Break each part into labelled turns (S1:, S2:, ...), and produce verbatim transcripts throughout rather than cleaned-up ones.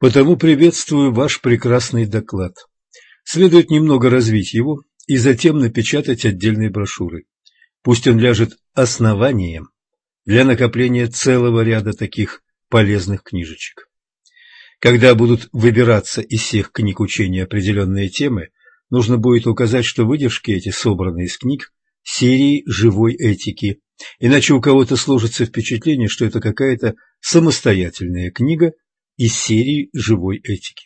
S1: Потому приветствую ваш прекрасный доклад. Следует немного развить его и затем напечатать отдельной брошюрой. Пусть он ляжет основанием для накопления целого ряда таких полезных книжечек. Когда будут выбираться из всех книг учения определенные темы, нужно будет указать, что выдержки эти собраны из книг серии живой этики, иначе у кого-то сложится впечатление, что это какая-то самостоятельная книга из серии живой этики.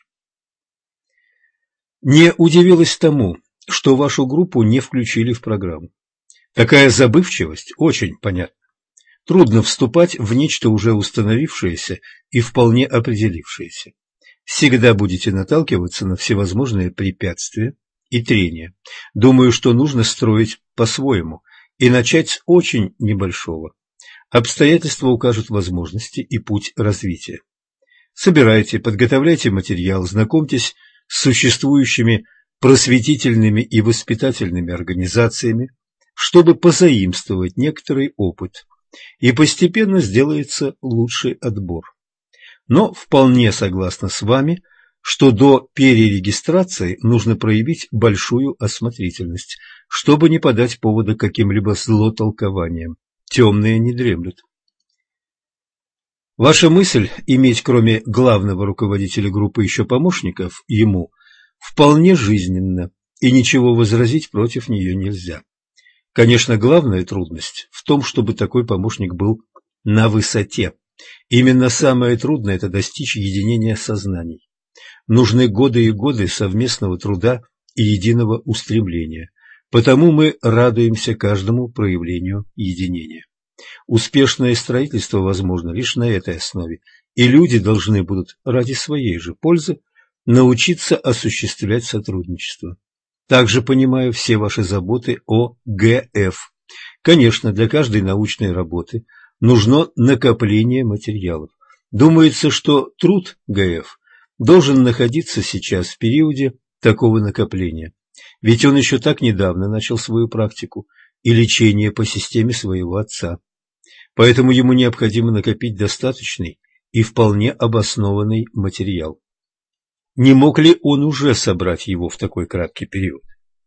S1: Не удивилась тому, что вашу группу не включили в программу. Такая забывчивость очень понятна. Трудно вступать в нечто уже установившееся и вполне определившееся. Всегда будете наталкиваться на всевозможные препятствия и трения. Думаю, что нужно строить по-своему и начать с очень небольшого. Обстоятельства укажут возможности и путь развития. Собирайте, подготовляйте материал, знакомьтесь с существующими просветительными и воспитательными организациями, чтобы позаимствовать некоторый опыт, и постепенно сделается лучший отбор. Но вполне согласна с вами, что до перерегистрации нужно проявить большую осмотрительность, чтобы не подать повода каким-либо злотолкованиям. Темные не дремлют. Ваша мысль иметь кроме главного руководителя группы еще помощников ему вполне жизненна, и ничего возразить против нее нельзя. Конечно, главная трудность в том, чтобы такой помощник был на высоте. Именно самое трудное – это достичь единения сознаний. Нужны годы и годы совместного труда и единого устремления. Потому мы радуемся каждому проявлению единения. Успешное строительство возможно лишь на этой основе, и люди должны будут ради своей же пользы научиться осуществлять сотрудничество. Также понимаю все ваши заботы о ГФ. Конечно, для каждой научной работы нужно накопление материалов. Думается, что труд ГФ должен находиться сейчас в периоде такого накопления, ведь он еще так недавно начал свою практику и лечение по системе своего отца. Поэтому ему необходимо накопить достаточный и вполне обоснованный материал. Не мог ли он уже собрать его в такой краткий период?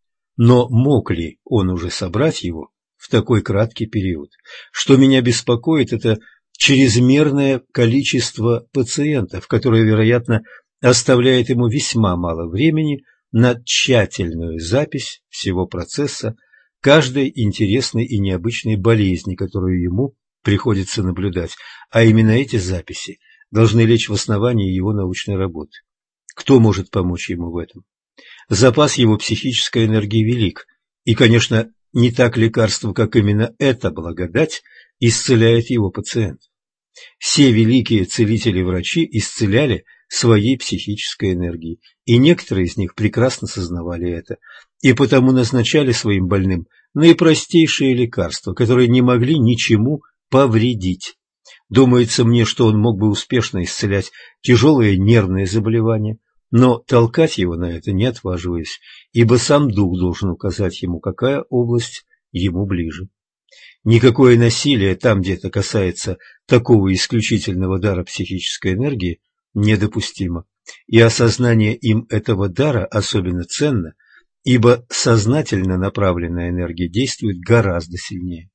S1: Но мог ли он уже собрать его в такой краткий период? Что меня беспокоит, это чрезмерное количество пациентов, которое, вероятно, оставляет ему весьма мало времени на тщательную запись всего процесса, каждой интересной и необычной болезни, которую ему приходится наблюдать, а именно эти записи должны лечь в основании его научной работы. Кто может помочь ему в этом? Запас его психической энергии велик, и, конечно, не так лекарство, как именно эта благодать, исцеляет его пациент. Все великие целители-врачи исцеляли своей психической энергией, и некоторые из них прекрасно сознавали это, и потому назначали своим больным наипростейшие лекарства, которые не могли ничему повредить. Думается мне, что он мог бы успешно исцелять тяжелые нервные заболевания, но толкать его на это не отваживаюсь, ибо сам дух должен указать ему, какая область ему ближе. Никакое насилие там, где это касается такого исключительного дара психической энергии, недопустимо, и осознание им этого дара особенно ценно, ибо сознательно направленная энергия действует гораздо сильнее.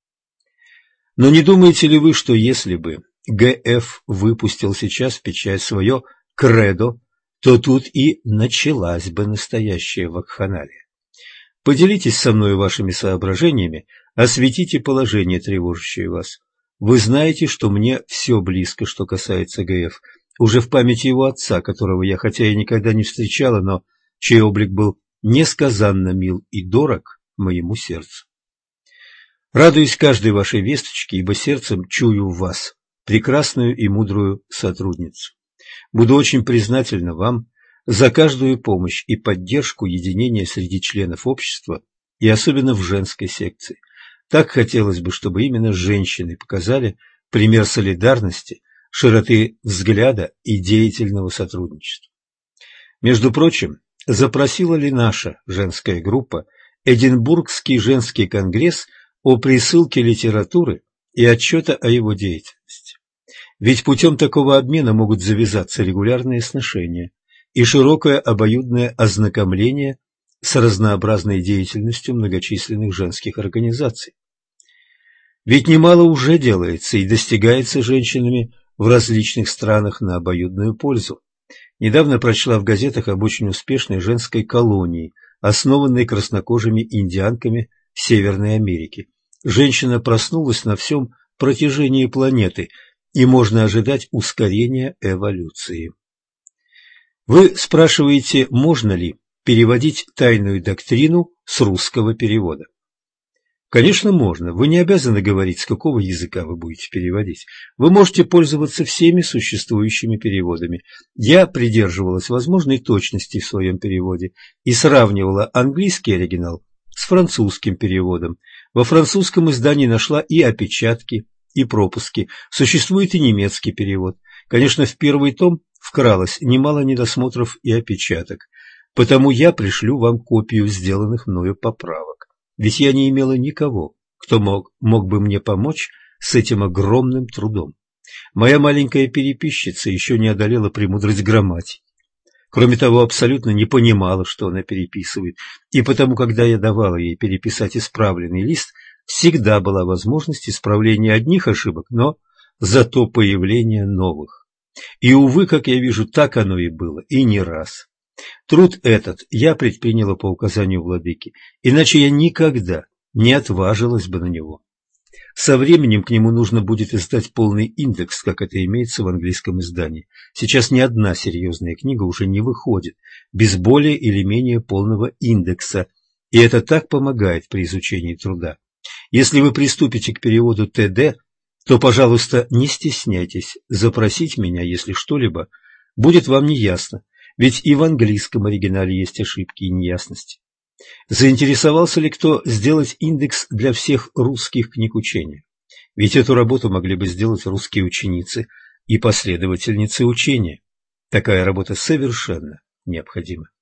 S1: Но не думаете ли вы, что если бы ГФ выпустил сейчас в печать свое кредо, то тут и началась бы настоящая вакханалия? Поделитесь со мной вашими соображениями, осветите положение, тревожащее вас. Вы знаете, что мне все близко, что касается ГФ, уже в памяти его отца, которого я хотя и никогда не встречала, но чей облик был несказанно мил и дорог моему сердцу. Радуюсь каждой вашей весточке, ибо сердцем чую в вас прекрасную и мудрую сотрудницу. Буду очень признательна вам за каждую помощь и поддержку единения среди членов общества и особенно в женской секции. Так хотелось бы, чтобы именно женщины показали пример солидарности, широты взгляда и деятельного сотрудничества. Между прочим, запросила ли наша женская группа Эдинбургский женский конгресс о присылке литературы и отчета о его деятельности? Ведь путем такого обмена могут завязаться регулярные сношения и широкое обоюдное ознакомление с разнообразной деятельностью многочисленных женских организаций. Ведь немало уже делается и достигается женщинами в различных странах на обоюдную пользу. Недавно прочла в газетах об очень успешной женской колонии, основанной краснокожими индианками в Северной Америке. Женщина проснулась на всем протяжении планеты, и можно ожидать ускорения эволюции. Вы спрашиваете, можно ли переводить тайную доктрину с русского перевода? Конечно, можно. Вы не обязаны говорить, с какого языка вы будете переводить. Вы можете пользоваться всеми существующими переводами. Я придерживалась возможной точности в своем переводе и сравнивала английский оригинал с французским переводом. Во французском издании нашла и опечатки, и пропуски. Существует и немецкий перевод. Конечно, в первый том вкралось немало недосмотров и опечаток. Потому я пришлю вам копию сделанных мною поправок. Ведь я не имела никого, кто мог, мог бы мне помочь с этим огромным трудом. Моя маленькая переписчица еще не одолела премудрость грамматики. Кроме того, абсолютно не понимала, что она переписывает, и потому, когда я давала ей переписать исправленный лист, всегда была возможность исправления одних ошибок, но зато появления новых. И, увы, как я вижу, так оно и было, и не раз. Труд этот я предприняла по указанию владыки, иначе я никогда не отважилась бы на него. Со временем к нему нужно будет издать полный индекс, как это имеется в английском издании. Сейчас ни одна серьезная книга уже не выходит без более или менее полного индекса, и это так помогает при изучении труда. Если вы приступите к переводу ТД, то, пожалуйста, не стесняйтесь запросить меня, если что-либо будет вам неясно. Ведь и в английском оригинале есть ошибки и неясности. Заинтересовался ли кто сделать индекс для всех русских книг учения? Ведь эту работу могли бы сделать русские ученицы и последовательницы учения. Такая работа совершенно необходима.